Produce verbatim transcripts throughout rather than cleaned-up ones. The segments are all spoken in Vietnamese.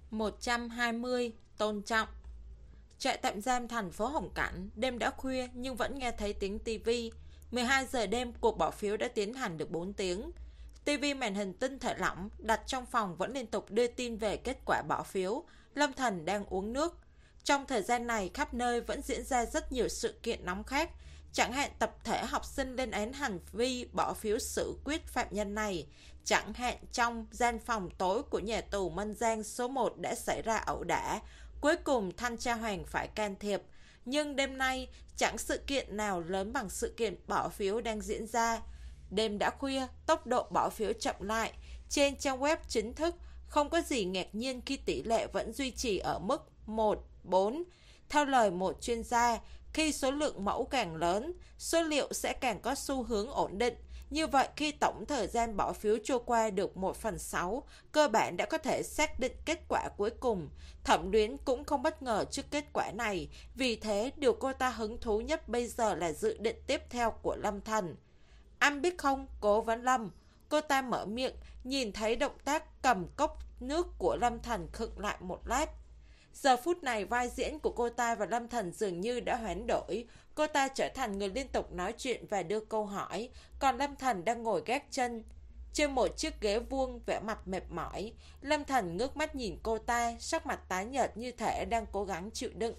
một trăm hai mươi. Tôn trọng. Trại tạm giam thành phố Hồng Cảnh, đêm đã khuya nhưng vẫn nghe thấy tiếng tivi. mười hai giờ đêm, cuộc bỏ phiếu đã tiến hành được bốn tiếng. Tivi màn hình tinh thể lỏng đặt trong phòng vẫn liên tục đưa tin về kết quả bỏ phiếu. Lâm Thần đang uống nước. Trong thời gian này, khắp nơi vẫn diễn ra rất nhiều sự kiện nóng khác. Chẳng hạn tập thể học sinh lên án hành vi bỏ phiếu xử quyết phạm nhân này. Chẳng hạn trong gian phòng tối của nhà tù Mân Giang số một đã xảy ra ẩu đả. Cuối cùng thanh tra Hoàng phải can thiệp. Nhưng đêm nay chẳng sự kiện nào lớn bằng sự kiện bỏ phiếu đang diễn ra. Đêm đã khuya, tốc độ bỏ phiếu chậm lại. Trên trang web chính thức, không có gì ngạc nhiên khi tỷ lệ vẫn duy trì ở mức một bốn. Theo lời một chuyên gia, khi số lượng mẫu càng lớn, số liệu sẽ càng có xu hướng ổn định. Như vậy, khi tổng thời gian bỏ phiếu trôi qua được một phần sáu, cơ bản đã có thể xác định kết quả cuối cùng. Thẩm Luyến cũng không bất ngờ trước kết quả này, vì thế điều cô ta hứng thú nhất bây giờ là dự định tiếp theo của Lâm Thần. Anh biết không, Cố Vấn Lâm, cô ta mở miệng, nhìn thấy động tác cầm cốc nước của Lâm Thần khựng lại một lát. Giờ phút này vai diễn của cô ta và Lâm Thần dường như đã hoán đổi. Cô ta trở thành người liên tục nói chuyện và đưa câu hỏi, còn Lâm Thần đang ngồi gác chân trên một chiếc ghế vuông, vẻ mặt mệt mỏi. Lâm Thần ngước mắt nhìn cô ta, sắc mặt tái nhợt như thể đang cố gắng chịu đựng.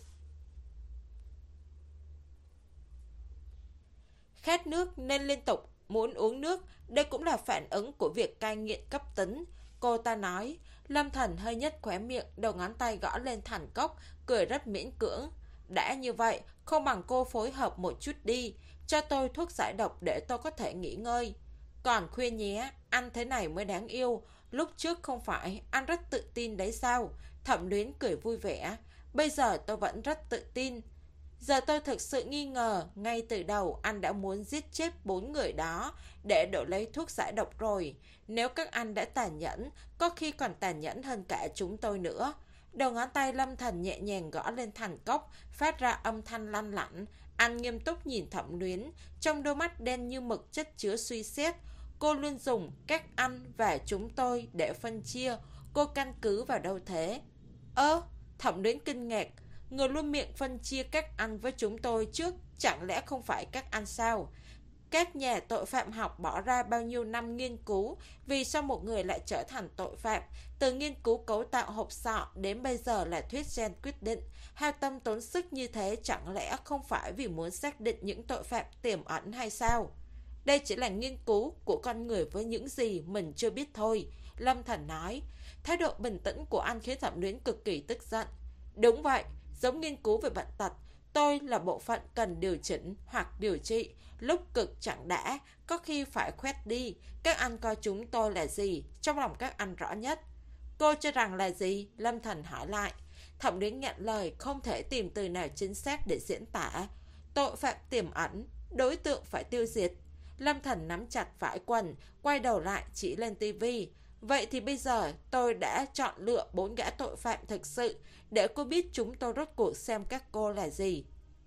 Khát nước nên liên tục muốn uống nước, đây cũng là phản ứng của việc cai nghiện cấp tính. Cô ta nói. Lâm Thần hơi nhếch khóe miệng, đầu ngón tay gõ lên thành cốc, cười rất miễn cưỡng. Đã như vậy, không bằng cô phối hợp một chút đi, cho tôi thuốc giải độc để tôi có thể nghỉ ngơi. Còn khuya nhé, anh thế này mới đáng yêu. Lúc trước không phải anh rất tự tin đấy sao? Thẩm Luyến cười vui vẻ. Bây giờ tôi vẫn rất tự tin. Giờ tôi thực sự nghi ngờ, ngay từ đầu anh đã muốn giết chết bốn người đó để đổi lấy thuốc giải độc rồi. Nếu các anh đã tàn nhẫn, có khi còn tàn nhẫn hơn cả chúng tôi nữa. Đầu ngón tay Lâm Thần nhẹ nhàng gõ lên thành cốc, phát ra âm thanh lanh lảnh. Anh nghiêm túc nhìn Thẩm Luyến, trong đôi mắt đen như mực chất chứa suy xét. Cô luôn dùng các anh và chúng tôi để phân chia. Cô căn cứ vào đâu thế? Ơ, Thẩm Luyến kinh ngạc. Người luôn miệng phân chia các anh với chúng tôi trước, chẳng lẽ không phải các anh sao? Các nhà tội phạm học bỏ ra bao nhiêu năm nghiên cứu vì sao một người lại trở thành tội phạm, từ nghiên cứu cấu tạo hộp sọ đến bây giờ là thuyết gen quyết định. Hao tâm tốn sức như thế chẳng lẽ không phải vì muốn xác định những tội phạm tiềm ẩn hay sao? Đây chỉ là nghiên cứu của con người với những gì mình chưa biết thôi, Lâm Thần nói. Thái độ bình tĩnh của anh khiến Thẩm Luyến cực kỳ tức giận. Đúng vậy, giống nghiên cứu về bệnh tật, tôi là bộ phận cần điều chỉnh hoặc điều trị. Lúc cực chẳng đã, có khi phải khoét đi. Các anh coi chúng tôi là gì? Trong lòng các anh rõ nhất. Cô cho rằng là gì? Lâm Thần hỏi lại. Thẩm Luyến nhận lời, không thể tìm từ nào chính xác để diễn tả. Tội phạm tiềm ẩn, đối tượng phải tiêu diệt. Lâm Thần nắm chặt vải quần, quay đầu lại chỉ lên tivi. Vậy thì bây giờ tôi đã chọn lựa bốn gã tội phạm thực sự để cô biết chúng tôi rốt cuộc xem các cô là gì.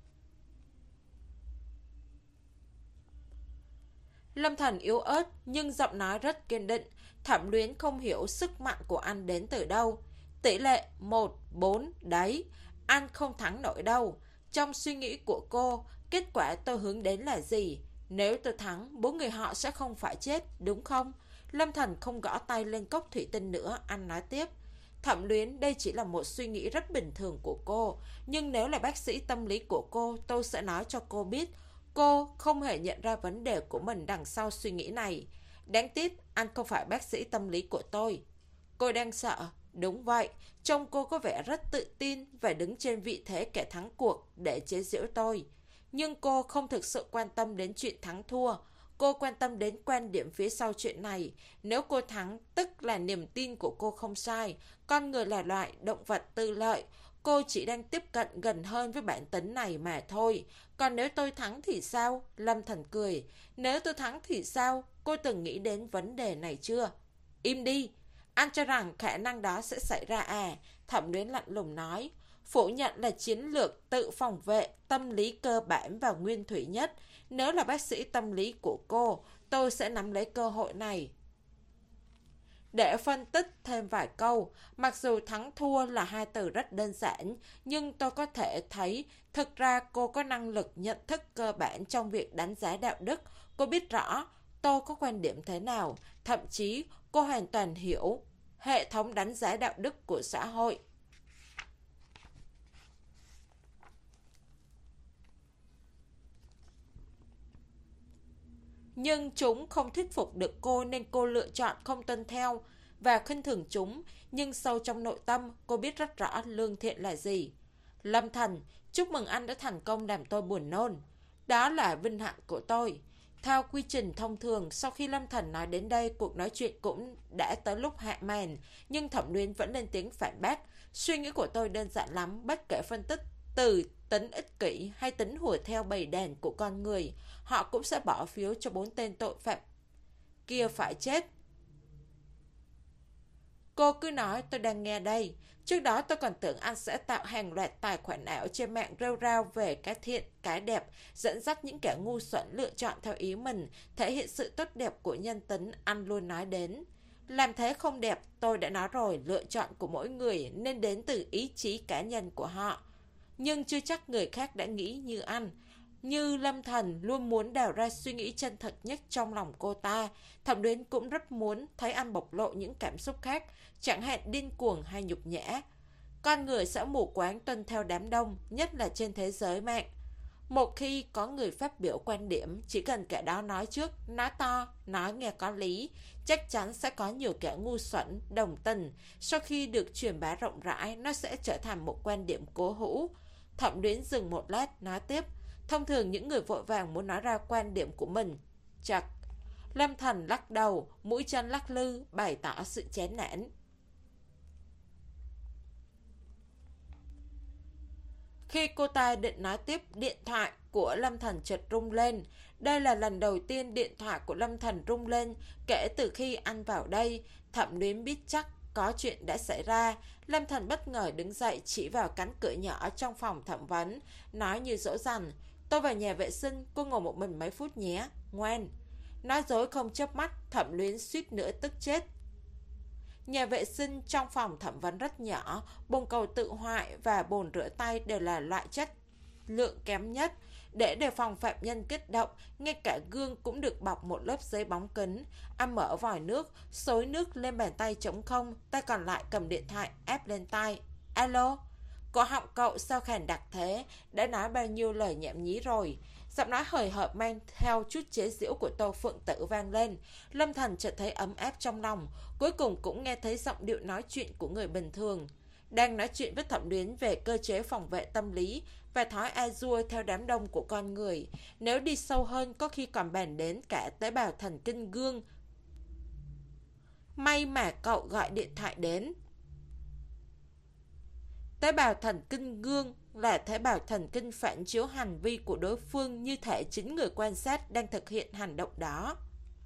Lâm Thần yếu ớt nhưng giọng nói rất kiên định. Thẩm Luyến không hiểu sức mạnh của anh đến từ đâu. Tỷ lệ một bốn đấy, anh không thắng nổi đâu. Trong suy nghĩ của cô, kết quả tôi hướng đến là gì? Nếu tôi thắng, bốn người họ sẽ không phải chết, đúng không? Lâm Thần không gõ tay lên cốc thủy tinh nữa, anh nói tiếp. Thẩm Luyến, đây chỉ là một suy nghĩ rất bình thường của cô. Nhưng nếu là bác sĩ tâm lý của cô, tôi sẽ nói cho cô biết. Cô không hề nhận ra vấn đề của mình đằng sau suy nghĩ này. Đáng tiếc, anh không phải bác sĩ tâm lý của tôi. Cô đang sợ. Đúng vậy, trông cô có vẻ rất tự tin và đứng trên vị thế kẻ thắng cuộc để chế giễu tôi. Nhưng cô không thực sự quan tâm đến chuyện thắng thua. Cô quan tâm đến quan điểm phía sau chuyện này. Nếu cô thắng, tức là niềm tin của cô không sai. Con người là loại động vật tư lợi. Cô chỉ đang tiếp cận gần hơn với bản tính này mà thôi. Còn nếu tôi thắng thì sao? Lâm Thần cười. Nếu tôi thắng thì sao? Cô từng nghĩ đến vấn đề này chưa? Im đi. Anh cho rằng khả năng đó sẽ xảy ra à? Thẩm Luyến lạnh lùng nói. Phủ nhận là chiến lược tự phòng vệ, tâm lý cơ bản và nguyên thủy nhất. Nếu là bác sĩ tâm lý của cô, tôi sẽ nắm lấy cơ hội này. Để phân tích thêm vài câu, mặc dù thắng thua là hai từ rất đơn giản, nhưng tôi có thể thấy thực ra cô có năng lực nhận thức cơ bản trong việc đánh giá đạo đức. Cô biết rõ tôi có quan điểm thế nào, thậm chí cô hoàn toàn hiểu hệ thống đánh giá đạo đức của xã hội. Nhưng chúng không thuyết phục được cô nên cô lựa chọn không tuân theo và khinh thường chúng. Nhưng sâu trong nội tâm, cô biết rất rõ lương thiện là gì. Lâm Thần, chúc mừng anh đã thành công làm tôi buồn nôn. Đó là vinh hạnh của tôi. Theo quy trình thông thường, sau khi Lâm Thần nói đến đây, cuộc nói chuyện cũng đã tới lúc hạ màn. Nhưng Thẩm Luyến vẫn lên tiếng phản bác. Suy nghĩ của tôi đơn giản lắm, bất kể phân tích từ tính ích kỷ hay tính hùa theo bầy đàn của con người, họ cũng sẽ bỏ phiếu cho bốn tên tội phạm kia phải chết. Cô cứ nói, tôi đang nghe đây. Trước đó tôi còn tưởng anh sẽ tạo hàng loạt tài khoản ảo trên mạng rêu rao về cái thiện, cái đẹp, dẫn dắt những kẻ ngu xuẩn lựa chọn theo ý mình, thể hiện sự tốt đẹp của nhân tính anh luôn nói đến. Làm thế không đẹp, tôi đã nói rồi, lựa chọn của mỗi người nên đến từ ý chí cá nhân của họ. Nhưng chưa chắc người khác đã nghĩ như anh. Như Lâm Thần luôn muốn đào ra suy nghĩ chân thật nhất trong lòng cô ta, Thẩm Luyến cũng rất muốn thấy anh bộc lộ những cảm xúc khác, chẳng hạn điên cuồng hay nhục nhã. Con người sẽ mù quáng tuân theo đám đông, nhất là trên thế giới mạng. Một khi có người phát biểu quan điểm, chỉ cần kẻ đó nói trước, nói to, nói nghe có lý, chắc chắn sẽ có nhiều kẻ ngu xuẩn, đồng tình. Sau khi được truyền bá rộng rãi, nó sẽ trở thành một quan điểm cố hữu. Thẩm Luyến dừng một lát, nói tiếp. Thông thường những người vội vàng muốn nói ra quan điểm của mình. Chật. Lâm Thần lắc đầu, mũi chân lắc lư, bày tỏ sự chán nản. Khi cô ta định nói tiếp, điện thoại của Lâm Thần chợt rung lên. Đây là lần đầu tiên điện thoại của Lâm Thần rung lên kể từ khi anh vào đây. Thẩm Luyến biết chắc có chuyện đã xảy ra. Lâm Thần bất ngờ đứng dậy chỉ vào cánh cửa nhỏ trong phòng thẩm vấn, nói như dỗ dành. Tôi vào nhà vệ sinh, cô ngồi một mình mấy phút nhé, ngoan. Nói dối không chớp mắt, Thẩm Luyến suýt nữa tức chết. Nhà vệ sinh trong phòng thẩm vấn rất nhỏ, bồn cầu tự hoại và bồn rửa tay đều là loại chất lượng kém nhất. Để đề phòng phạm nhân kích động, ngay cả gương cũng được bọc một lớp giấy bóng kính. Anh mở vòi nước, xối nước lên bàn tay trống không, tay còn lại cầm điện thoại ép lên tai. Alo? Cổ họng cậu sao khàn đặc thế? Đã nói bao nhiêu lời nhảm nhí rồi? Giọng nói hời hợt mang theo chút chế giễu của Tô Phượng Tử vang lên. Lâm Thần chợt thấy ấm áp trong lòng, cuối cùng cũng nghe thấy giọng điệu nói chuyện của người bình thường. Đang nói chuyện với Thẩm Luyến về cơ chế phòng vệ tâm lý và thói a dua theo đám đông của con người. Nếu đi sâu hơn có khi còn bàn đến cả tế bào thần kinh gương. May mà cậu gọi điện thoại đến. Tế bào thần kinh gương là tế bào thần kinh phản chiếu hành vi của đối phương như thể chính người quan sát đang thực hiện hành động đó.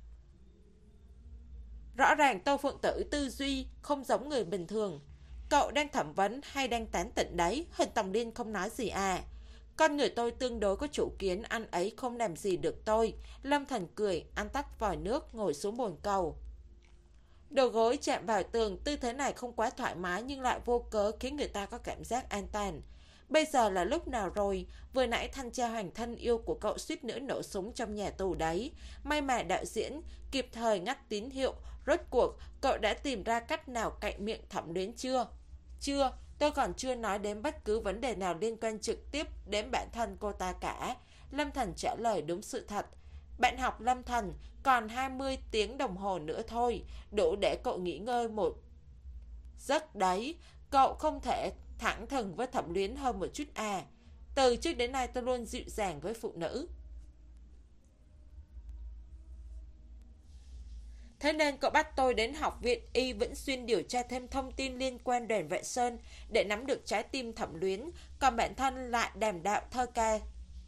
Rõ ràng Tô Phượng Tử tư duy không giống người bình thường. Cậu đang thẩm vấn hay đang tán tỉnh đấy? Hình Tòng Liên không nói gì à? Con người tôi tương đối có chủ kiến, anh ấy không làm gì được tôi. Lâm Thần cười, anh tắt vòi nước, ngồi xuống bồn cầu. Đầu gối chạm vào tường, tư thế này không quá thoải mái nhưng lại vô cớ khiến người ta có cảm giác an toàn. Bây giờ là lúc nào rồi? Vừa nãy thanh tra Hoàng thân yêu của cậu suýt nữa nổ súng trong nhà tù đấy. May mà đạo diễn kịp thời ngắt tín hiệu. Rốt cuộc, cậu đã tìm ra cách nào cạy miệng Thẩm Luyến chưa? Chưa, tôi còn chưa nói đến bất cứ vấn đề nào liên quan trực tiếp đến bản thân cô ta cả. Lâm Thần trả lời đúng sự thật. Bạn học Lâm Thần, còn hai mươi tiếng đồng hồ nữa thôi, đủ để cậu nghỉ ngơi một giấc đấy. Cậu không thể thẳng thừng với Thẩm Luyến hơn một chút à? Từ trước đến nay tôi luôn dịu dàng với phụ nữ. Thế nên cậu bắt tôi đến học viện Y Vĩnh Xuyên điều tra thêm thông tin liên quan Đoàn Vệ Sơn để nắm được trái tim Thẩm Luyến, còn bản thân lại đàm đạo thơ ca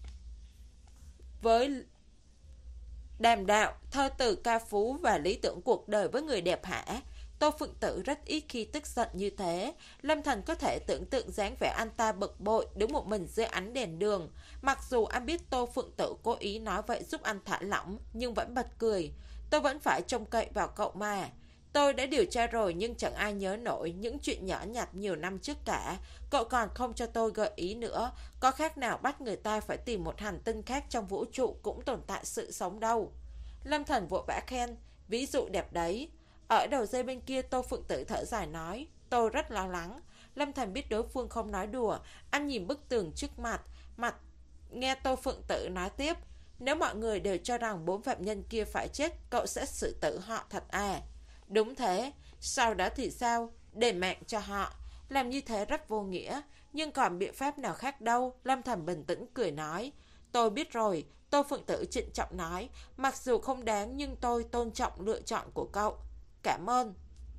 với đàm đạo thơ từ ca phú và lý tưởng cuộc đời với người đẹp hả? Tô Phượng Tử rất ít khi tức giận như thế. Lâm Thần có thể tưởng tượng dáng vẻ anh ta bực bội đứng một mình dưới ánh đèn đường. Mặc dù anh biết Tô Phượng Tử cố ý nói vậy giúp anh thả lỏng, nhưng vẫn bật cười. Tôi vẫn phải trông cậy vào cậu mà. Tôi đã điều tra rồi nhưng chẳng ai nhớ nổi những chuyện nhỏ nhặt nhiều năm trước cả. Cậu còn không cho tôi gợi ý nữa. Có khác nào bắt người ta phải tìm một hành tinh khác trong vũ trụ cũng tồn tại sự sống đâu. Lâm Thần vội vã khen. Ví dụ đẹp đấy. Ở đầu dây bên kia Tô Phượng Tử thở dài nói. Tôi rất lo lắng. Lâm Thần biết đối phương không nói đùa. Anh nhìn bức tường trước mặt. Mặt nghe Tô Phượng Tử nói tiếp. Nếu mọi người đều cho rằng bốn phạm nhân kia phải chết, cậu sẽ xử tử họ thật à? Đúng thế. Sau đó thì sao? Để mạng cho họ. Làm như thế rất vô nghĩa. Nhưng còn biện pháp nào khác đâu? Lâm Thần bình tĩnh cười nói. Tôi biết rồi. Tô Phượng Tử trịnh trọng nói. Mặc dù không đáng nhưng tôi tôn trọng lựa chọn của cậu. Cảm ơn.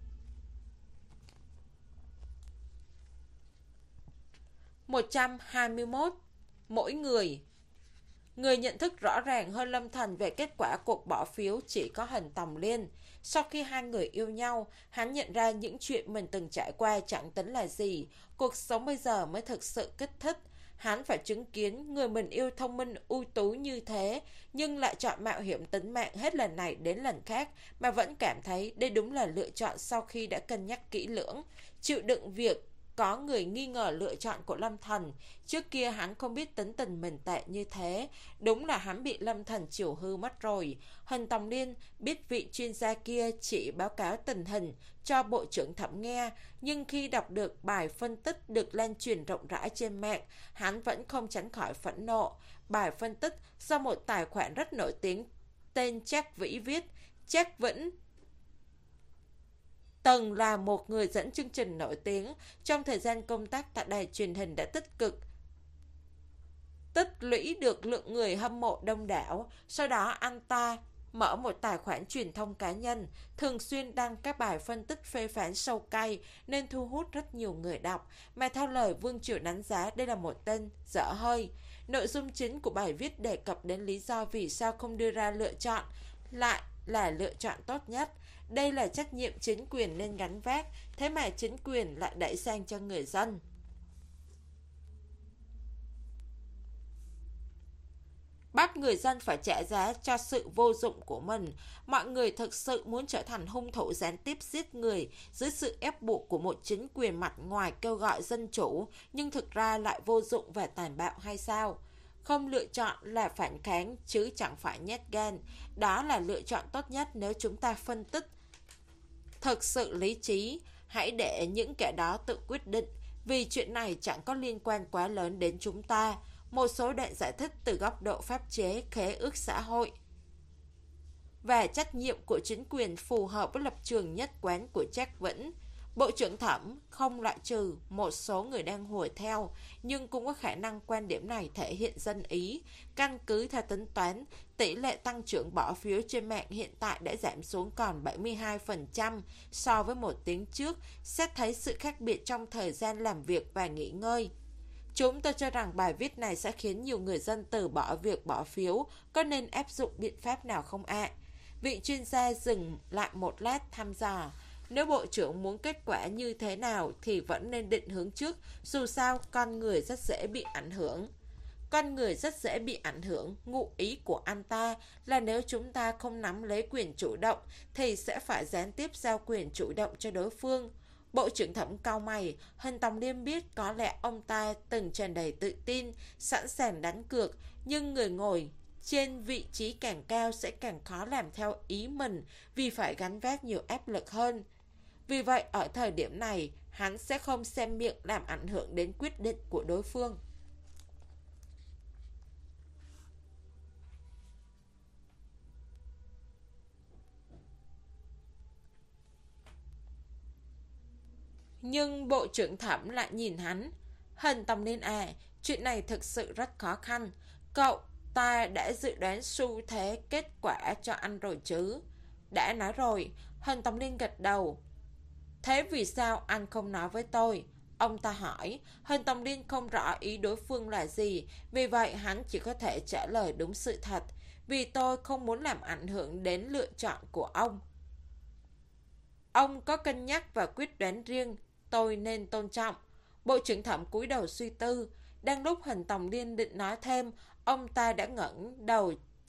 một trăm hai mươi mốt. Mỗi người. Người nhận thức rõ ràng hơn Lâm Thần về kết quả cuộc bỏ phiếu chỉ có Hình Tòng Liên. Sau khi hai người yêu nhau, hắn nhận ra những chuyện mình từng trải qua chẳng tính là gì. Cuộc sống bây giờ mới thực sự kích thích. Hắn phải chứng kiến người mình yêu thông minh ưu tú như thế, nhưng lại chọn mạo hiểm tính mạng hết lần này đến lần khác, mà vẫn cảm thấy đây đúng là lựa chọn sau khi đã cân nhắc kỹ lưỡng. Chịu đựng việc có người nghi ngờ lựa chọn của Lâm Thần. Trước kia hắn không biết tính tình mình tệ như thế. Đúng là hắn bị Lâm Thần chiều hư mất rồi. Hình Tòng Liên biết vị chuyên gia kia chỉ báo cáo tình hình cho Bộ trưởng Thẩm nghe. Nhưng khi đọc được bài phân tích được lan truyền rộng rãi trên mạng, hắn vẫn không tránh khỏi phẫn nộ. Bài phân tích do một tài khoản rất nổi tiếng tên Trác Vĩ viết. Trác Vĩnh từng là một người dẫn chương trình nổi tiếng. Trong thời gian công tác tại đài truyền hình đã tích cực tích lũy được lượng người hâm mộ đông đảo. Sau đó anh ta mở một tài khoản truyền thông cá nhân, thường xuyên đăng các bài phân tích phê phán sâu cay nên thu hút rất nhiều người đọc. Mà theo lời Vương Triều đánh giá, đây là một tên dở hơi. Nội dung chính của bài viết đề cập đến lý do vì sao không đưa ra lựa chọn lại là lựa chọn tốt nhất. Đây là trách nhiệm chính quyền nên gánh vác, thế mà chính quyền lại đẩy sang cho người dân. Bắt người dân phải trả giá cho sự vô dụng của mình. Mọi người thực sự muốn trở thành hung thủ gián tiếp giết người dưới sự ép buộc của một chính quyền mặt ngoài kêu gọi dân chủ, nhưng thực ra lại vô dụng và tàn bạo hay sao? Không lựa chọn là phản kháng chứ chẳng phải nhát gan. Đó là lựa chọn tốt nhất nếu chúng ta phân tích thực sự lý trí. Hãy để những kẻ đó tự quyết định, vì chuyện này chẳng có liên quan quá lớn đến chúng ta. Một số đoạn giải thích từ góc độ pháp chế, khế ước xã hội và trách nhiệm của chính quyền phù hợp với lập trường nhất quán của Trác Vĩnh. Bộ trưởng Thẩm không loại trừ một số người đang hùa theo, nhưng cũng có khả năng quan điểm này thể hiện dân ý. Căn cứ theo tính toán, tỷ lệ tăng trưởng bỏ phiếu trên mạng hiện tại đã giảm xuống còn bảy mươi hai phần trăm so với một tiếng trước, xét thấy sự khác biệt trong thời gian làm việc và nghỉ ngơi. Chúng tôi cho rằng bài viết này sẽ khiến nhiều người dân từ bỏ việc bỏ phiếu. Có nên áp dụng biện pháp nào không ạ? À? Vị chuyên gia dừng lại một lát thăm dò. Nếu bộ trưởng muốn kết quả như thế nào thì vẫn nên định hướng trước. Dù sao con người rất dễ bị ảnh hưởng. Con người rất dễ bị ảnh hưởng. Ngụ ý của anh ta là nếu chúng ta không nắm lấy quyền chủ động thì sẽ phải gián tiếp giao quyền chủ động cho đối phương. Bộ trưởng Thẩm cau mày. Hình Tòng Liên biết có lẽ ông ta từng tràn đầy tự tin, sẵn sàng đánh cược, nhưng người ngồi trên vị trí càng cao sẽ càng khó làm theo ý mình vì phải gánh vác nhiều áp lực hơn. Vì vậy ở thời điểm này, hắn sẽ không xem miệng làm ảnh hưởng đến quyết định của đối phương. Nhưng Bộ trưởng Thẩm lại nhìn hắn. Hình Tòng Liên à, chuyện này thực sự rất khó khăn. Cậu ta đã dự đoán xu thế kết quả cho anh rồi chứ? Đã nói rồi. Hình Tòng Liên gật đầu. Thế vì sao anh không nói với tôi? Ông ta hỏi. Hình Tòng Liên không rõ ý đối phương là gì, vì vậy hắn chỉ có thể trả lời đúng sự thật. Vì tôi không muốn làm ảnh hưởng đến lựa chọn của ông. Ông có cân nhắc và quyết đoán riêng, tôi nên tôn trọng. Bộ trưởng Thẩm cúi đầu suy tư. Đang lúc Hình Tòng Liên định nói thêm, ông ta đã ngẩng đầu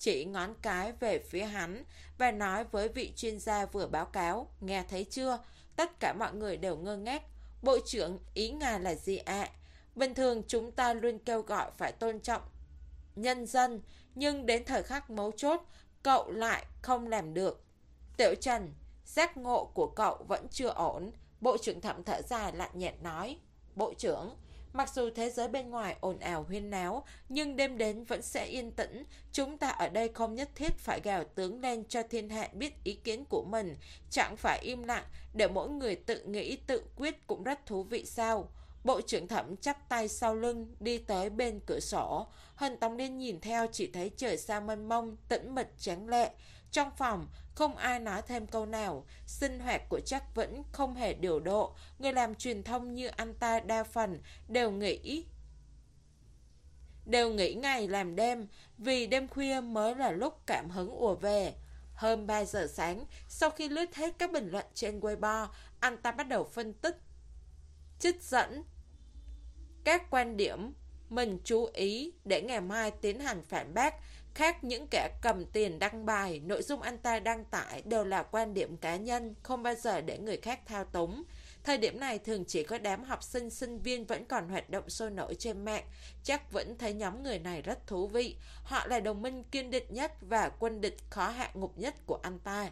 chỉ ngón cái về phía hắn và nói với vị chuyên gia vừa báo cáo. Nghe thấy chưa? Tất cả mọi người đều ngơ ngác. Bộ trưởng, ý ngài là gì ạ? Bình thường chúng ta luôn kêu gọi phải tôn trọng nhân dân, nhưng đến thời khắc mấu chốt, cậu lại không làm được. Tiểu Trần, giác ngộ của cậu vẫn chưa ổn. Bộ trưởng Thẩm thở dài lạnh nhạt nói. Bộ trưởng, mặc dù thế giới bên ngoài ồn ào huyên náo, nhưng đêm đến vẫn sẽ yên tĩnh. Chúng ta ở đây không nhất thiết phải gào tướng lên cho thiên hạ biết ý kiến của mình. Chẳng phải im lặng để mỗi người tự nghĩ tự quyết cũng rất thú vị sao? Bộ trưởng Thẩm chắp tay sau lưng đi tới bên cửa sổ. Hân Tống Liên nhìn theo, chỉ thấy trời xa mênh mông, tĩnh mịch trắng lệ. Trong phòng không ai nói thêm câu nào. Sinh hoạt của Trác Vĩnh không hề điều độ. Người làm truyền thông như anh ta đa phần đều nghĩ Đều nghĩ ngày làm đêm, vì đêm khuya mới là lúc cảm hứng ùa về. Hơn ba giờ sáng, sau khi lướt hết các bình luận trên Weibo, anh ta bắt đầu phân tích, trích dẫn các quan điểm mình chú ý để ngày mai tiến hành phản bác. Khác những kẻ cầm tiền đăng bài, nội dung anh ta đăng tải đều là quan điểm cá nhân, không bao giờ để người khác thao túng. Thời điểm này thường chỉ có đám học sinh, sinh viên vẫn còn hoạt động sôi nổi trên mạng. Chắc vẫn thấy nhóm người này rất thú vị. Họ là đồng minh kiên định nhất và quân địch khó hạ ngục nhất của anh ta.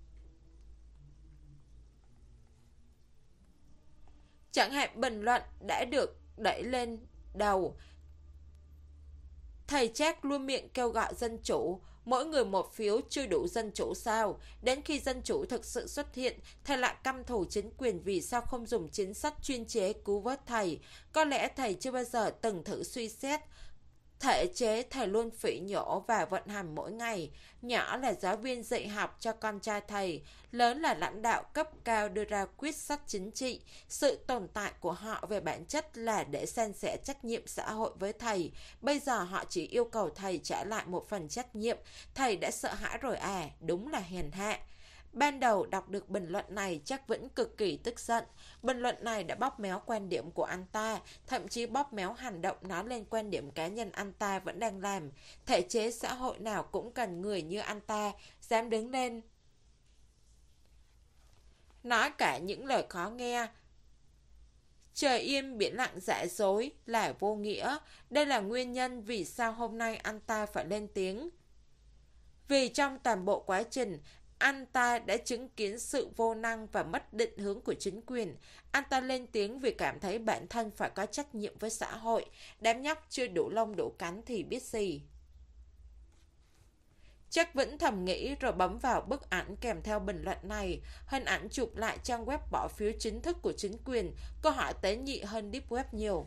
Chẳng hạn bình luận đã được đẩy lên đầu. Thầy Trác luôn miệng kêu gọi dân chủ, mỗi người một phiếu chưa đủ dân chủ sao? Đến khi dân chủ thực sự xuất hiện, thầy lại căm thù chính quyền vì sao không dùng chính sách chuyên chế cứu vớt thầy. Có lẽ thầy chưa bao giờ từng thử suy xét thể chế thầy luôn phỉ nhổ và vận hành mỗi ngày. Nhỏ là giáo viên dạy học cho con trai thầy, lớn là lãnh đạo cấp cao đưa ra quyết sách chính trị. Sự tồn tại của họ về bản chất là để san sẻ trách nhiệm xã hội với thầy. Bây giờ họ chỉ yêu cầu thầy trả lại một phần trách nhiệm. Thầy đã sợ hãi rồi à? Đúng là hèn hạ. Ban đầu đọc được bình luận này, Trác Vĩnh cực kỳ tức giận. Bình luận này đã bóp méo quan điểm của anh ta, thậm chí bóp méo hành động nói lên quan điểm cá nhân anh ta vẫn đang làm. Thể chế xã hội nào cũng cần người như anh ta, dám đứng lên nói cả những lời khó nghe. Trời yên biển lặng giả dối là vô nghĩa. Đây là nguyên nhân vì sao hôm nay anh ta phải lên tiếng. Vì trong toàn bộ quá trình, anh ta đã chứng kiến sự vô năng và mất định hướng của chính quyền. Anh ta lên tiếng vì cảm thấy bản thân phải có trách nhiệm với xã hội. Đám nhóc chưa đủ lông đủ cánh thì biết gì. Trác Vĩnh thầm nghĩ rồi bấm vào bức ảnh kèm theo bình luận này. Hình ảnh chụp lại trang web bỏ phiếu chính thức của chính quyền. Câu hỏi tế nhị hơn deep web nhiều.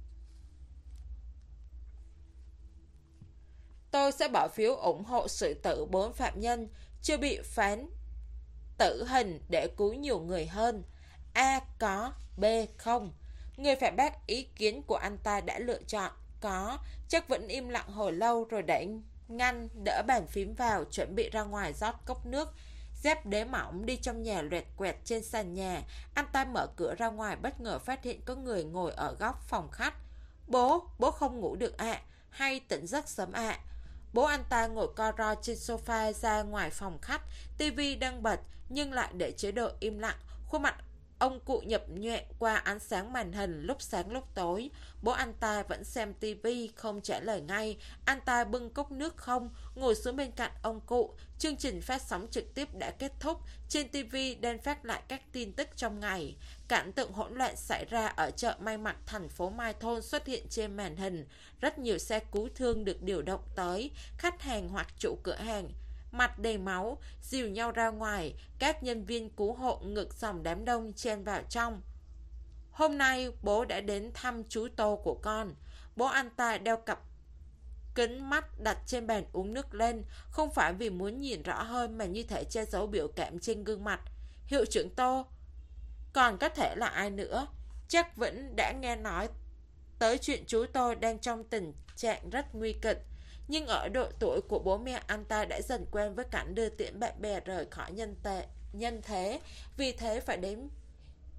Tôi sẽ bỏ phiếu ủng hộ xử tử bốn phạm nhân chưa bị phán tử hình để cứu nhiều người hơn. A có, B không. Người phản bác ý kiến của anh ta đã lựa chọn có. Chắc vẫn im lặng hồi lâu rồi đẩy ngăn đỡ bàn phím vào, chuẩn bị ra ngoài rót cốc nước. Dép đế mỏng đi trong nhà loẹt quẹt trên sàn nhà. Anh ta mở cửa ra ngoài, bất ngờ phát hiện có người ngồi ở góc phòng khách. Bố, bố không ngủ được ạ, à? Hay tỉnh giấc sớm ạ? À? Bố anh ta ngồi co ro trên sofa ra ngoài phòng khách. Tivi đang bật nhưng lại để chế độ im lặng. Khuôn mặt ông cụ nhập nhẹ qua ánh sáng màn hình lúc sáng lúc tối. Bố anh ta vẫn xem tivi, không trả lời ngay. Anh ta bưng cốc nước không, ngồi xuống bên cạnh ông cụ. Chương trình phát sóng trực tiếp đã kết thúc. Trên tivi đang phát lại các tin tức trong ngày. Cảnh tượng hỗn loạn xảy ra ở chợ may mặc thành phố Mai Thôn xuất hiện trên màn hình. Rất nhiều xe cứu thương được điều động tới. Khách hàng hoặc chủ cửa hàng mặt đầy máu, dìu nhau ra ngoài. Các nhân viên cứu hộ ngược dòng đám đông chen vào trong. Hôm nay bố đã đến thăm chú Tô của con. Bố anh ta đeo cặp kính mắt đặt trên bàn uống nước lên, không phải vì muốn nhìn rõ hơn mà như thể che giấu biểu cảm trên gương mặt. Hiệu trưởng Tô, còn có thể là ai nữa? Trác Vĩnh đã nghe nói tới chuyện chú Tô đang trong tình trạng rất nguy kịch. Nhưng ở độ tuổi của bố mẹ anh ta đã dần quen với cảnh đưa tiễn bạn bè rời khỏi nhân tệ, nhân thế. Vì thế phải đến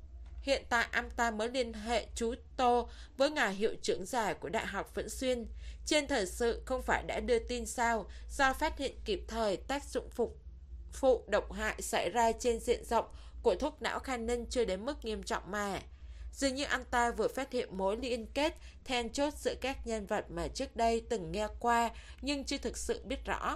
Hiện tại anh ta mới liên hệ chú Tô với ngài hiệu trưởng già của Đại học Vĩnh Xuyên. Trên thời sự không phải đã đưa tin sao, do phát hiện kịp thời tác dụng phục phụ độc hại xảy ra trên diện rộng của thuốc não Khan Ninh chưa đến mức nghiêm trọng mà. Dường như anh ta vừa phát hiện mối liên kết then chốt giữa các nhân vật mà trước đây từng nghe qua nhưng chưa thực sự biết rõ.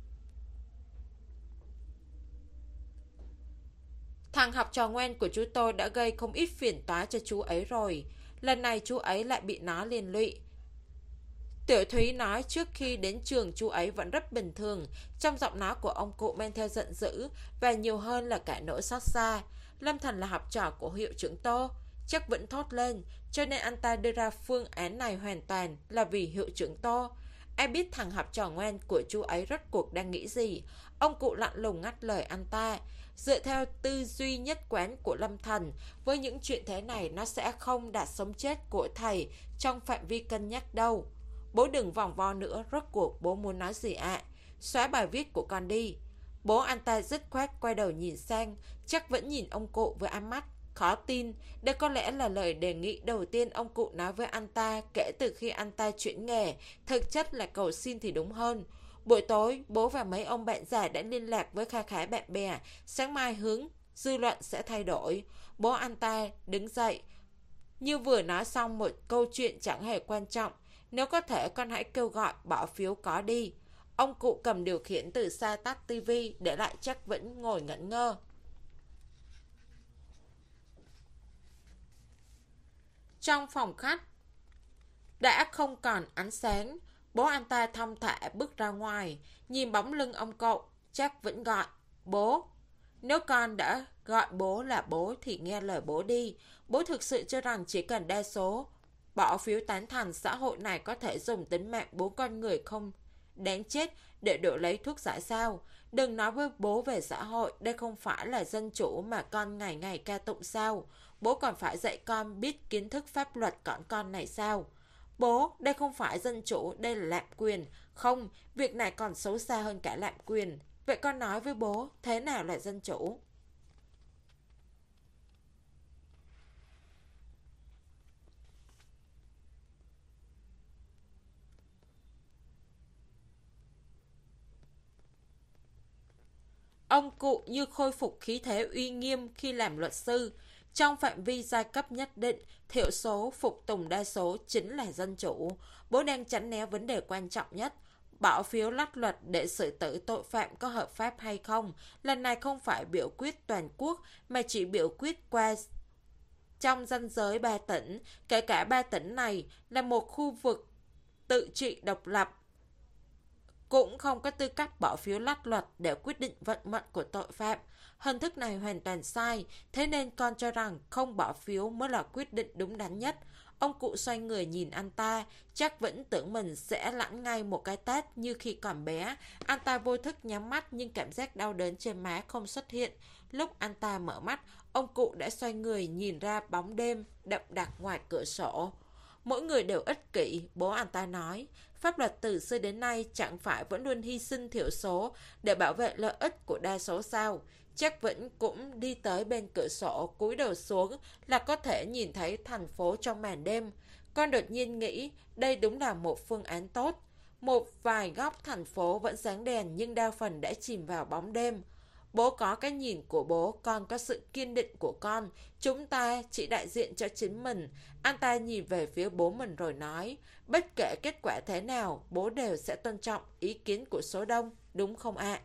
Thằng học trò ngoan của chú tôi đã gây không ít phiền toái cho chú ấy rồi. Lần này chú ấy lại bị nó liên lụy. Tiểu Thúy nói trước khi đến trường chú ấy vẫn rất bình thường. Trong giọng nói của ông cụ men theo giận dữ và nhiều hơn là cả nỗi xót xa. Lâm Thần là học trò của hiệu trưởng Tô, chắc vẫn thốt lên, cho nên anh ta đưa ra phương án này hoàn toàn là vì hiệu trưởng Tô. Ai biết thằng học trò ngoan của chú ấy rốt cuộc đang nghĩ gì. Ông cụ lạnh lùng ngắt lời anh ta. Dựa theo tư duy nhất quán của Lâm Thần, với những chuyện thế này nó sẽ không đặt sống chết của thầy trong phạm vi cân nhắc đâu. Bố đừng vòng vo nữa, rốt cuộc bố muốn nói gì ạ? À? Xóa bài viết của con đi. Bố anh ta dứt khoát quay đầu nhìn sang, chắc vẫn nhìn ông cụ với ánh mắt khó tin. Đây có lẽ là lời đề nghị đầu tiên ông cụ nói với anh ta kể từ khi anh ta chuyển nghề, thực chất là cầu xin thì đúng hơn. Buổi tối, bố và mấy ông bạn già đã liên lạc với kha khá bạn bè, sáng mai hướng dư luận sẽ thay đổi. Bố anh ta đứng dậy, như vừa nói xong một câu chuyện chẳng hề quan trọng. Nếu có thể con hãy kêu gọi bỏ phiếu có đi. Ông cụ cầm điều khiển từ xa tắt tivi, để lại chắc vẫn ngồi ngẩn ngơ. Trong phòng khách đã không còn ánh sáng. Bố anh ta thong thả bước ra ngoài, nhìn bóng lưng ông cậu, chắc vẫn gọi bố. Nếu con đã gọi bố là bố thì nghe lời bố đi. Bố thực sự cho rằng chỉ cần đa số bỏ phiếu tán thành, xã hội này có thể dùng tính mạng bốn con người không đáng chết để đổi lấy thuốc giải sao. Đừng nói với bố về xã hội, đây không phải là dân chủ mà con ngày ngày ca tụng sao. Bố còn phải dạy con biết kiến thức pháp luật còn con này sao. Bố, đây không phải dân chủ, đây là lạm quyền. Không, việc này còn xấu xa hơn cả lạm quyền. Vậy con nói với bố, thế nào là dân chủ? Ông cụ như khôi phục khí thế uy nghiêm khi làm luật sư. Trong phạm vi giai cấp nhất định, thiểu số phục tùng đa số chính là dân chủ. Bố đang tránh né vấn đề quan trọng nhất. Bỏ phiếu lách luật để xử tử tội phạm có hợp pháp hay không. Lần này không phải biểu quyết toàn quốc mà chỉ biểu quyết qua trong ranh giới ba tỉnh. Kể cả ba tỉnh này là một khu vực tự trị độc lập, cũng không có tư cách bỏ phiếu lách luật để quyết định vận mệnh của tội phạm. Hình thức này hoàn toàn sai, thế nên con cho rằng không bỏ phiếu mới là quyết định đúng đắn nhất. Ông cụ xoay người nhìn anh ta, chắc vẫn tưởng mình sẽ lãnh ngay một cái tát như khi còn bé. Anh ta vô thức nhắm mắt nhưng cảm giác đau đớn trên má không xuất hiện. Lúc anh ta mở mắt, ông cụ đã xoay người nhìn ra bóng đêm đậm đặc ngoài cửa sổ. Mỗi người đều ích kỷ, bố anh ta nói. Pháp luật từ xưa đến nay chẳng phải vẫn luôn hy sinh thiểu số để bảo vệ lợi ích của đa số sao? Chắc vẫn cũng đi tới bên cửa sổ, cúi đầu xuống là có thể nhìn thấy thành phố trong màn đêm. Con đột nhiên nghĩ đây đúng là một phương án tốt. Một vài góc thành phố vẫn sáng đèn nhưng đa phần đã chìm vào bóng đêm. Bố có cái nhìn của bố, con có sự kiên định của con. Chúng ta chỉ đại diện cho chính mình. Anh ta nhìn về phía bố mình rồi nói, bất kể kết quả thế nào, bố đều sẽ tôn trọng ý kiến của số đông, đúng không ạ?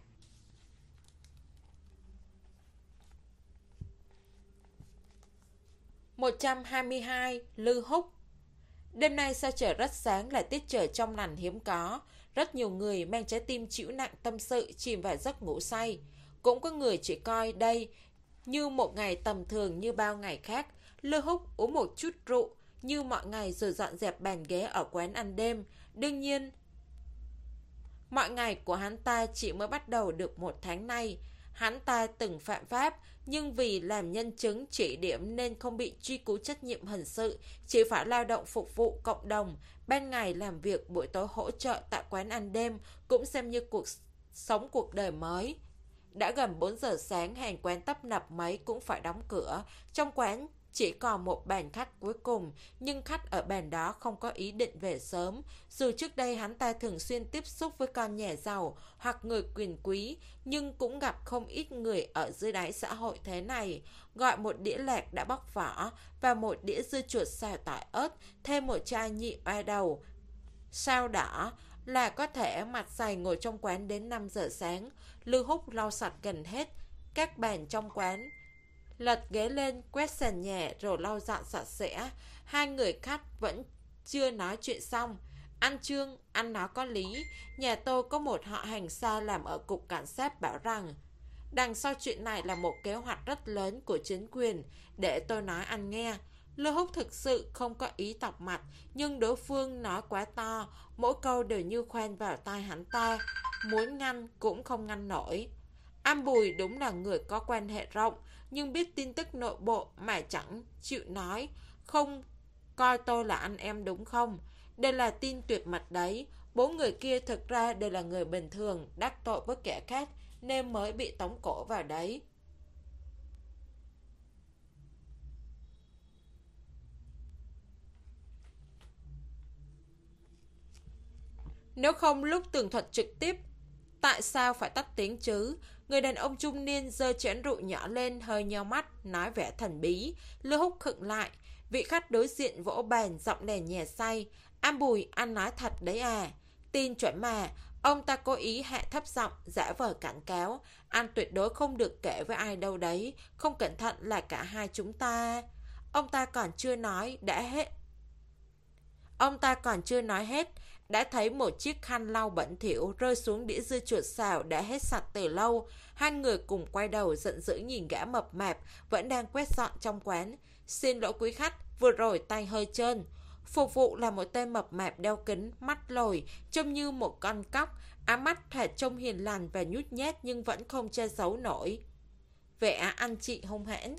một trăm hai mươi hai. Lư Húc. Đêm nay sao trời rất sáng, là tiết trời trong lành hiếm có. Rất nhiều người mang trái tim chịu nặng tâm sự chìm vào giấc ngủ say. Cũng có người chỉ coi đây như một ngày tầm thường như bao ngày khác. Lư Húc uống một chút rượu như mọi ngày rồi dọn dẹp bàn ghế ở quán ăn đêm. Đương nhiên, mọi ngày của hắn ta chỉ mới bắt đầu được một tháng nay. Hắn ta từng phạm pháp, nhưng vì làm nhân chứng chỉ điểm nên không bị truy cứu trách nhiệm hình sự, chỉ phải lao động phục vụ cộng đồng. Ban ngày làm việc, buổi tối hỗ trợ tại quán ăn đêm, cũng xem như cuộc sống cuộc đời mới. Đã gần bốn giờ sáng, hàng quán tấp nập mấy cũng phải đóng cửa. Trong quán Chỉ còn một bàn khách cuối cùng, nhưng khách ở bàn đó không có ý định về sớm. Dù trước đây hắn ta thường xuyên tiếp xúc với con nhà giàu hoặc người quyền quý, nhưng cũng gặp không ít người ở dưới đáy xã hội thế này. Gọi một đĩa lạc đã bóc vỏ và một đĩa dưa chuột xào tỏi ớt, thêm một chai nhị oa đầu sao đỏ là có thể mặt dày ngồi trong quán đến năm giờ sáng. Lưu Húc lau sạch gần hết các bàn trong quán, lật ghế lên, quét sàn nhà rồi lau dọn sạch sẽ. Hai người khách vẫn chưa nói chuyện xong. Anh Trương, anh nói có lý. Nhà tôi có một họ hành xa làm ở cục cảnh sát bảo rằng đằng sau chuyện này là một kế hoạch rất lớn của chính quyền. Để tôi nói anh nghe. Lưu Húc thực sự không có ý tọc mặt, nhưng đối phương nói quá to, mỗi câu đều như khoan vào tai hắn ta, muốn ngăn cũng không ngăn nổi. Anh Bùi đúng là người có quan hệ rộng, nhưng biết tin tức nội bộ mà chẳng chịu nói. Không coi tôi là anh em đúng không? Đây là tin tuyệt mật đấy. Bốn người kia thực ra đều là người bình thường, đắc tội với kẻ khác nên mới bị tống cổ vào đấy. Nếu không lúc tường thuật trực tiếp, tại sao phải tắt tiếng chứ? Người đàn ông trung niên giơ chén rượu nhỏ lên, hơi nheo mắt, nói vẻ thần bí. Lưu Húc khựng lại. Vị khách đối diện vỗ bàn, giọng đèn nhẹ say. Anh Bùi, anh nói thật đấy à? Tin chuẩn mà. Ông ta cố ý hạ thấp giọng, giả vờ cảnh cáo. Anh tuyệt đối không được kể với ai đâu đấy. Không cẩn thận là cả hai chúng ta. Ông ta còn chưa nói, đã hết. Ông ta còn chưa nói hết, đã thấy một chiếc khăn lau bẩn thỉu rơi xuống đĩa dưa chuột xào đã hết sạch từ lâu. Hai người cùng quay đầu giận dữ nhìn gã mập mạp vẫn đang quét dọn trong quán. Xin lỗi quý khách, vừa rồi tay hơi trơn. Phục vụ là một tên mập mạp đeo kính, mắt lồi, trông như một con cóc, ám mắt thoạt trông hiền lành và nhút nhát nhưng vẫn không che giấu nổi vẻ anh chị hung hãn.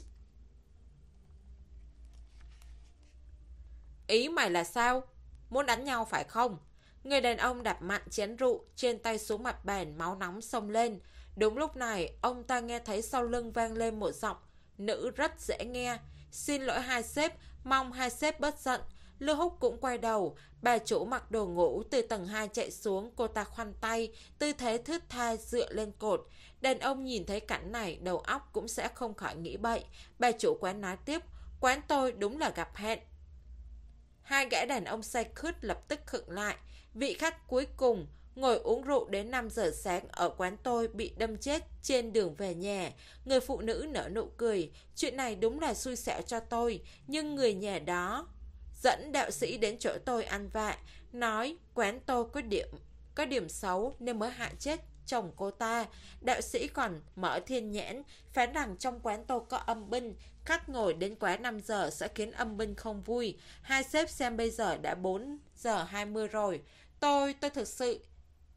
Ý mày là sao? Muốn đánh nhau phải không? Người đàn ông đạp mạnh chén rượu trên tay xuống mặt bàn, máu nóng xông lên. Đúng lúc này, ông ta nghe thấy sau lưng vang lên một giọng nữ rất dễ nghe. Xin lỗi hai sếp, mong hai sếp bớt giận. Lưu Húc cũng quay đầu. Bà chủ mặc đồ ngủ từ tầng hai chạy xuống, cô ta khoanh tay, tư thế thướt tha dựa lên cột. Đàn ông nhìn thấy cảnh này, đầu óc cũng sẽ không khỏi nghĩ bậy. Bà chủ quán nói tiếp, quán tôi đúng là gặp hẹn. Hai gã đàn ông say khướt lập tức khựng lại. Vị khách cuối cùng ngồi uống rượu đến năm giờ sáng ở quán tôi bị đâm chết trên đường về nhà. Người phụ nữ nở nụ cười. Chuyện này đúng là xui xẻo cho tôi, nhưng người nhà đó dẫn đạo sĩ đến chỗ tôi ăn vạ, nói quán tôi có điểm có điểm xấu nên mới hại chết chồng cô ta. Đạo sĩ còn mở thiên nhãn, phán rằng trong quán tôi có âm binh, khách ngồi đến quá năm giờ sẽ khiến âm binh không vui. Hai sếp xem bây giờ đã bốn giờ hai mươi rồi. Tôi, tôi thực sự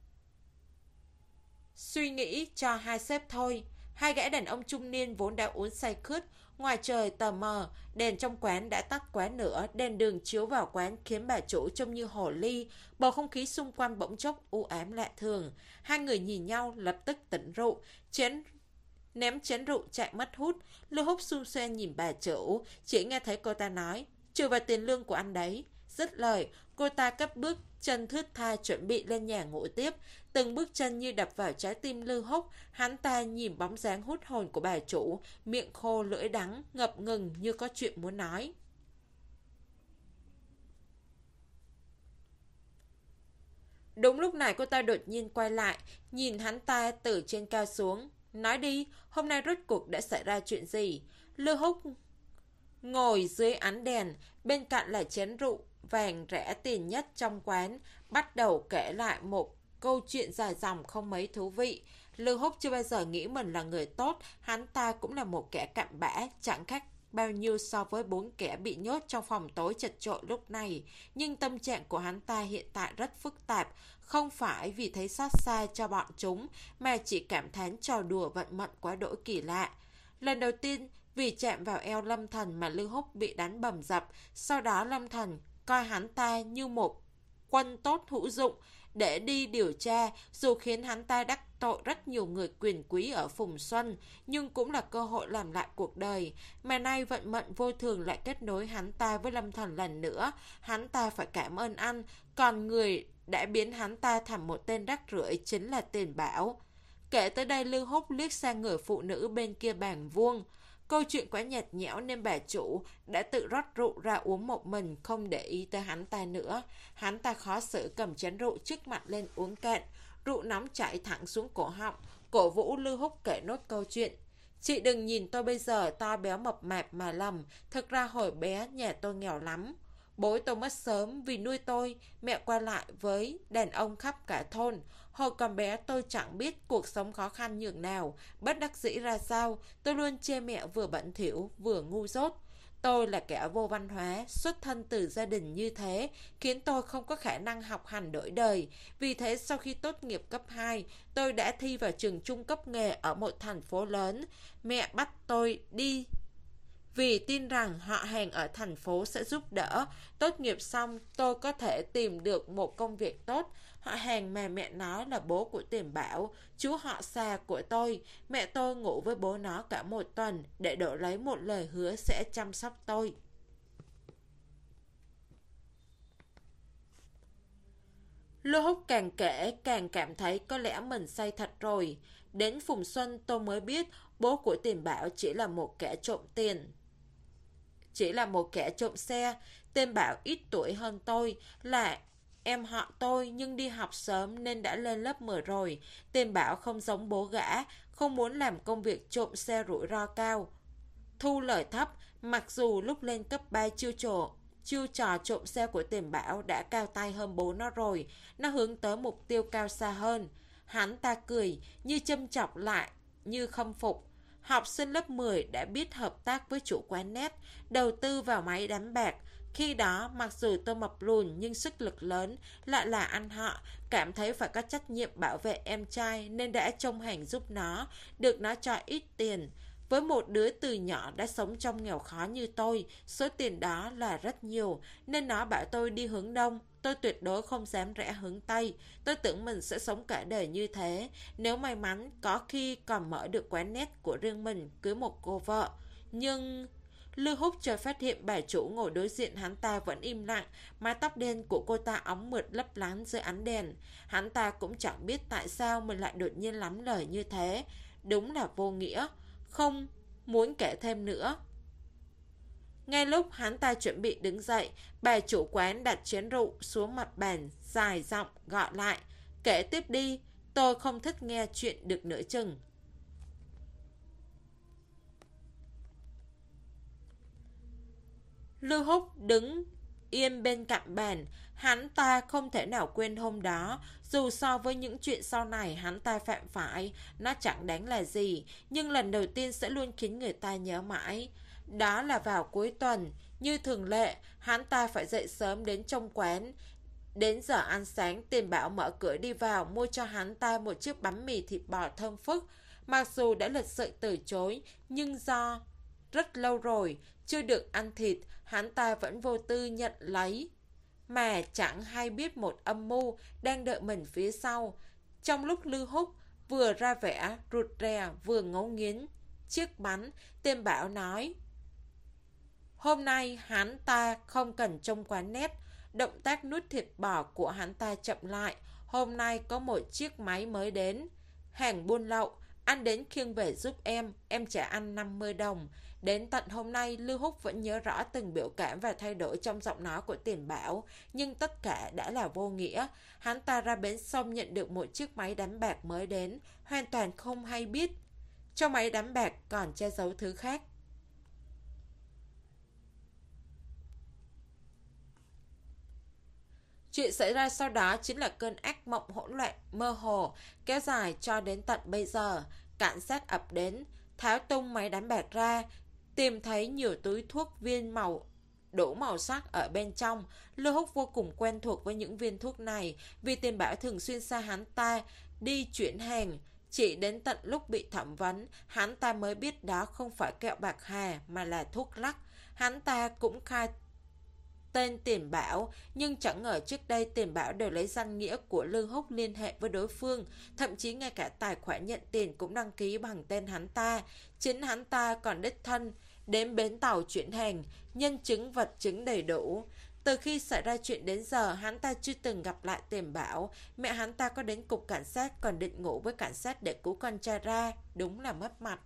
suy nghĩ cho hai sếp thôi. Hai gã đàn ông trung niên vốn đã uống say khướt. Ngoài trời tờ mờ, đèn trong quán đã tắt quá nửa, đèn đường chiếu vào quán khiến bà chủ trông như hồ ly. Bầu không khí xung quanh bỗng chốc u ám lạ thường. Hai người nhìn nhau lập tức tỉnh rượu, chén ném chén rượu chạy mất hút. Lưu Húc xung xoe nhìn bà chủ, chỉ nghe thấy cô ta nói, trừ vào tiền lương của anh đấy. Dứt lời, cô ta cất bước chân thướt tha chuẩn bị lên nhà ngủ tiếp. Từng bước chân như đập vào trái tim Lưu Húc. Hắn ta nhìn bóng dáng hút hồn của bà chủ, miệng khô lưỡi đắng, ngập ngừng như có chuyện muốn nói. Đúng lúc này cô ta đột nhiên quay lại, nhìn hắn ta từ trên cao xuống. Nói đi, hôm nay rốt cuộc đã xảy ra chuyện gì? Lưu Húc ngồi dưới ánh đèn, bên cạnh là chén rượu vàng rẻ tiền nhất trong quán, bắt đầu kể lại một câu chuyện dài dòng không mấy thú vị. Lưu Húc chưa bao giờ nghĩ mình là người tốt, hắn ta cũng là một kẻ cặn bã, chẳng khác bao nhiêu so với bốn kẻ bị nhốt trong phòng tối chật chội lúc này. Nhưng tâm trạng của hắn ta hiện tại rất phức tạp, không phải vì thấy xót xa cho bọn chúng, mà chỉ cảm thán trò đùa vận mệnh quá đỗi kỳ lạ. Lần đầu tiên, vì chạm vào eo Lâm Thần mà Lưu Húc bị đánh bầm dập, sau đó Lâm Thần coi hắn ta như một quân tốt hữu dụng để đi điều tra, dù khiến hắn ta đắc tội rất nhiều người quyền quý ở Phùng Xuân, nhưng cũng là cơ hội làm lại cuộc đời. Mà nay vận mệnh vô thường lại kết nối hắn ta với Lâm Thần lần nữa. Hắn ta phải cảm ơn anh, còn người đã biến hắn ta thành một tên rác rưởi chính là Tiền Bảo. Kể tới đây, Lưu Húc liếc sang người phụ nữ bên kia bàn vuông. Câu chuyện quá nhạt nhẽo nên bà chủ đã tự rót rượu ra uống một mình, không để ý tới hắn ta nữa. Hắn ta khó xử cầm chén rượu trước mặt lên uống cạn. Rượu nóng chảy thẳng xuống cổ họng. Cổ vũ Lưu Húc kể nốt câu chuyện. Chị đừng nhìn tôi bây giờ to béo mập mạp mà lầm. Thực ra hồi bé nhà tôi nghèo lắm. Bố tôi mất sớm vì nuôi tôi, mẹ qua lại với đàn ông khắp cả thôn. Hồi còn bé tôi chẳng biết cuộc sống khó khăn nhường nào, bất đắc dĩ ra sao. Tôi luôn chê mẹ vừa bẩn thỉu vừa ngu dốt. Tôi là kẻ vô văn hóa, xuất thân từ gia đình như thế, khiến tôi không có khả năng học hành đổi đời. Vì thế sau khi tốt nghiệp cấp hai, tôi đã thi vào trường trung cấp nghề ở một thành phố lớn. Mẹ bắt tôi đi vì tin rằng họ hàng ở thành phố sẽ giúp đỡ. Tốt nghiệp xong tôi có thể tìm được một công việc tốt. Họ hàng mà mẹ nói là bố của Tiền Bảo, chú họ xa của tôi. Mẹ tôi ngủ với bố nó cả một tuần để đổi lấy một lời hứa sẽ chăm sóc tôi. Lưu Húc càng kể càng cảm thấy có lẽ mình say thật rồi. Đến Phùng Xuân tôi mới biết bố của Tiền Bảo chỉ là một kẻ trộm tiền. Chỉ là một kẻ trộm xe. Tiền Bảo ít tuổi hơn tôi, là em họ tôi nhưng đi học sớm nên đã lên lớp mười rồi. Tiền Bảo không giống bố gã, không muốn làm công việc trộm xe rủi ro cao, thu lời thấp. Mặc dù lúc lên cấp ba chiêu trò, chiêu trò trộm xe của Tiền Bảo đã cao tay hơn bố nó rồi. Nó hướng tới mục tiêu cao xa hơn. Hắn ta cười, như châm chọc lại, như khâm phục. Học sinh lớp mười đã biết hợp tác với chủ quán net, đầu tư vào máy đánh bạc. Khi đó, mặc dù tôi mập lùn nhưng sức lực lớn, lại là anh họ, cảm thấy phải có trách nhiệm bảo vệ em trai nên đã trông hàng giúp nó, được nó cho ít tiền. Với một đứa từ nhỏ đã sống trong nghèo khó như tôi, số tiền đó là rất nhiều, nên nó bảo tôi đi hướng đông. Tôi tuyệt đối không dám rẽ hướng Tây. Tôi tưởng mình sẽ sống cả đời như thế. Nếu may mắn, có khi còn mở được quán net của riêng mình, cưới một cô vợ. Nhưng... Lưu Húc chợt phát hiện bà chủ ngồi đối diện hắn ta vẫn im lặng. Mái tóc đen của cô ta óng mượt lấp lánh dưới ánh đèn. Hắn ta cũng chẳng biết tại sao mình lại đột nhiên lắm lời như thế. Đúng là vô nghĩa. Không muốn kể thêm nữa. Ngay lúc hắn ta chuẩn bị đứng dậy, bà chủ quán đặt chén rượu xuống mặt bàn, dài giọng gọi lại. Kể tiếp đi, tôi không thích nghe chuyện được nửa chừng. Lưu Húc đứng yên bên cạnh bàn. Hắn ta không thể nào quên hôm đó. Dù so với những chuyện sau này hắn ta phạm phải, nó chẳng đáng là gì, nhưng lần đầu tiên sẽ luôn khiến người ta nhớ mãi. Đó là vào cuối tuần. Như thường lệ, hắn ta phải dậy sớm đến trong quán. Đến giờ ăn sáng, Tiền Bảo mở cửa đi vào, mua cho hắn ta một chiếc bánh mì thịt bò thơm phức. Mặc dù đã lịch sự từ chối, nhưng do rất lâu rồi chưa được ăn thịt, hắn ta vẫn vô tư nhận lấy, mà chẳng hay biết một âm mưu đang đợi mình phía sau. Trong lúc Lưu Húc vừa ra vẻ rụt rè vừa ngấu nghiến chiếc bánh, Tiền Bảo nói: hôm nay hắn ta không cần trông quán nét. Động tác nuốt thịt bò của hắn ta chậm lại. Hôm nay có một chiếc máy mới đến, hàng buôn lậu. Anh đến khiêng về giúp em, em trả anh năm mươi đồng. Đến tận hôm nay, Lưu Húc vẫn nhớ rõ từng biểu cảm và thay đổi trong giọng nói của Tiền Bảo. Nhưng tất cả đã là vô nghĩa. Hắn ta ra bến sông nhận được một chiếc máy đánh bạc mới đến, hoàn toàn không hay biết trong máy đánh bạc còn che giấu thứ khác. Chuyện xảy ra sau đó chính là cơn ác mộng hỗn loạn mơ hồ kéo dài cho đến tận bây giờ. Cảnh sát ập đến, tháo tung máy đánh bạc ra, tìm thấy nhiều túi thuốc viên màu đủ màu sắc ở bên trong. Lưu Húc vô cùng quen thuộc với những viên thuốc này, vì Tiền Bảo thường xuyên xa hắn ta đi chuyển hàng. Chỉ đến tận lúc bị thẩm vấn, hắn ta mới biết đó không phải kẹo bạc hà mà là thuốc lắc. Hắn ta cũng khai tên Tiền Bảo, nhưng chẳng ngờ trước đây Tiền Bảo đều lấy danh nghĩa của Lương Húc liên hệ với đối phương, thậm chí ngay cả tài khoản nhận tiền cũng đăng ký bằng tên hắn ta. Chính hắn ta còn đích thân đến bến tàu chuyển hàng, nhân chứng vật chứng đầy đủ. Từ khi xảy ra chuyện đến giờ, hắn ta chưa từng gặp lại Tiền Bảo. Mẹ hắn ta có đến cục cảnh sát còn định ngủ với cảnh sát để cứu con trai ra, đúng là mất mặt.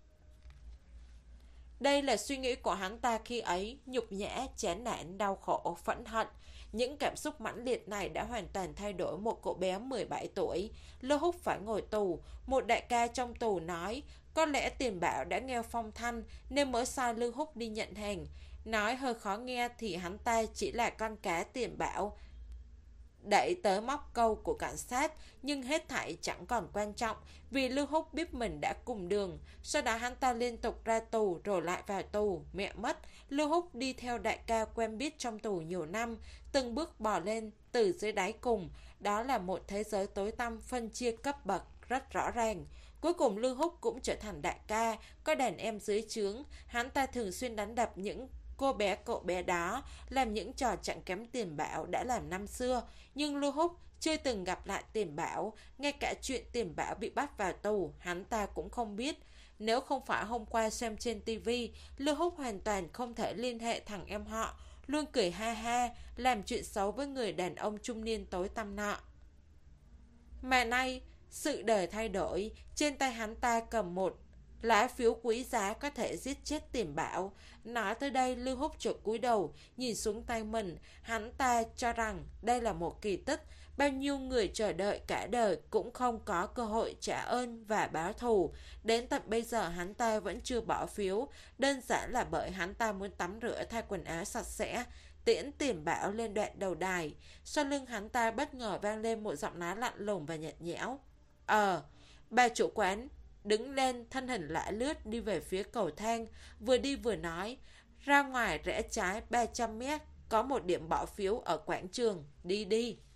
Đây là suy nghĩ của hắn ta khi ấy, nhục nhã, chán nản, đau khổ, phẫn hận. Những cảm xúc mãnh liệt này đã hoàn toàn thay đổi một cậu bé mười bảy tuổi. Lương Húc phải ngồi tù. Một đại ca trong tù nói, có lẽ Tiền Bảo đã nghe phong thanh nên mới sai Lương Húc đi nhận hàng. Nói hơi khó nghe thì hắn ta chỉ là con cá Tiền Bảo đẩy tới móc câu của cảnh sát, nhưng hết thảy chẳng còn quan trọng vì Lương Húc biết mình đã cùng đường. Sau đó hắn ta liên tục ra tù rồi lại vào tù. Mẹ mất, Lương Húc đi theo đại ca quen biết trong tù nhiều năm, từng bước bò lên từ dưới đáy cùng. Đó là một thế giới tối tăm phân chia cấp bậc rất rõ ràng. Cuối cùng Lương Húc cũng trở thành đại ca, có đàn em dưới trướng. Hắn ta thường xuyên đánh đập những cô bé cậu bé đó, làm những trò chẳng kém Tiền Bảo đã làm năm xưa. Nhưng Lương Húc chưa từng gặp lại Tiền Bảo, ngay cả chuyện Tiền Bảo bị bắt vào tù hắn ta cũng không biết. Nếu không phải hôm qua xem trên tivi, Lương Húc hoàn toàn không thể liên hệ thằng em họ, luôn cười ha ha, làm chuyện xấu với người đàn ông trung niên tối tăm nọ. Mà nay, sự đời thay đổi, trên tay hắn ta cầm một lá phiếu quý giá có thể giết chết Tiền Bảo. Nói tới đây, Lương Húc chợt cúi đầu nhìn xuống tay mình. Hắn ta cho rằng đây là một kỳ tích. Bao nhiêu người chờ đợi cả đời cũng không có cơ hội trả ơn và báo thù. Đến tận bây giờ hắn ta vẫn chưa bỏ phiếu, đơn giản là bởi hắn ta muốn tắm rửa thay quần áo sạch sẽ, tiễn Tiền Bảo lên đoạn đầu đài. Sau lưng hắn ta bất ngờ vang lên một giọng nói lạnh lùng và nhạt nhẽo. Ờ, bà chủ quán đứng lên, thân hình lả lướt đi về phía cầu thang, vừa đi vừa nói, ra ngoài rẽ trái ba trăm mét, có một điểm bỏ phiếu ở quảng trường, đi đi.